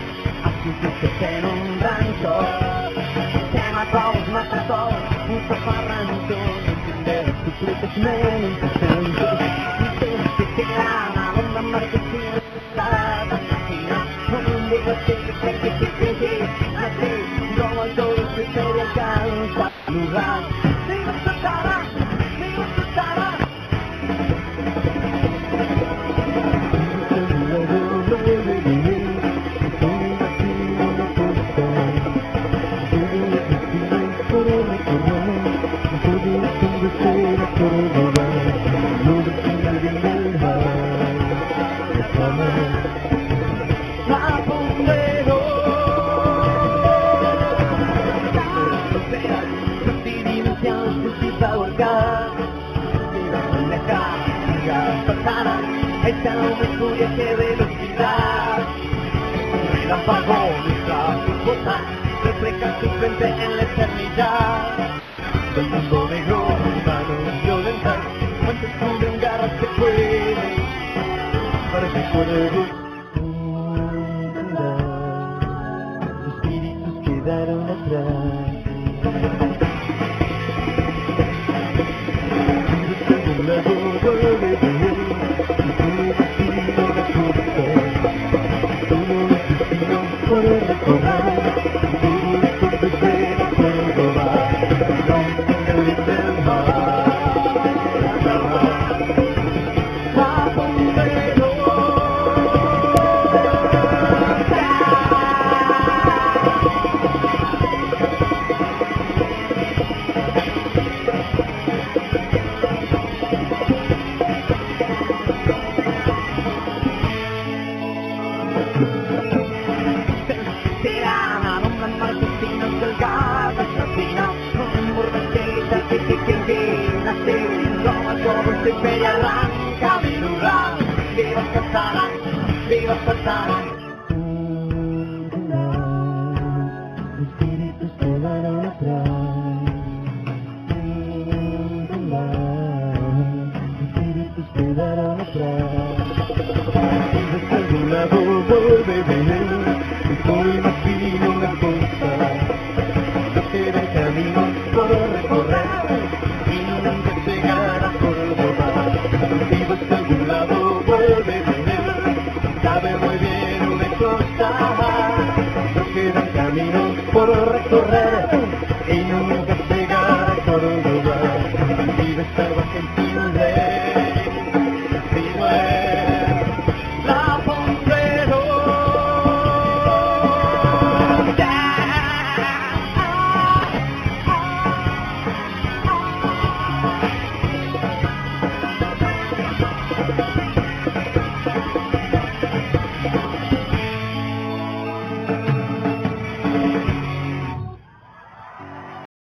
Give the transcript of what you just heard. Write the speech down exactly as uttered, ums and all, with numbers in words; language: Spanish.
Asciutite in un branco, insieme a Paul, ma passò un soffarranco, non ti devo tutto che me non ti sento, mi senti che ama, non mi ammazzo più, la mattina, non devo essere che che che che che, ma sì, come al sole se sei accanto, l'urra, devo saltare, devo saltare. Esta no me cuya que velocidad, relámpago nuestra bota, refleja su frente en la eternidad. Del mundo negro, manos violentas, cuantos cubren garras que pueden, para que cuervos hundirán, los espíritus quedaron atrás. Se arranca mi lugar, viva Satana, viva Satana. Los espíritus quedaron atrás. Los espíritus quedaron atrás. Desde algún lado vuelve a venir, estoy más fino, mejor.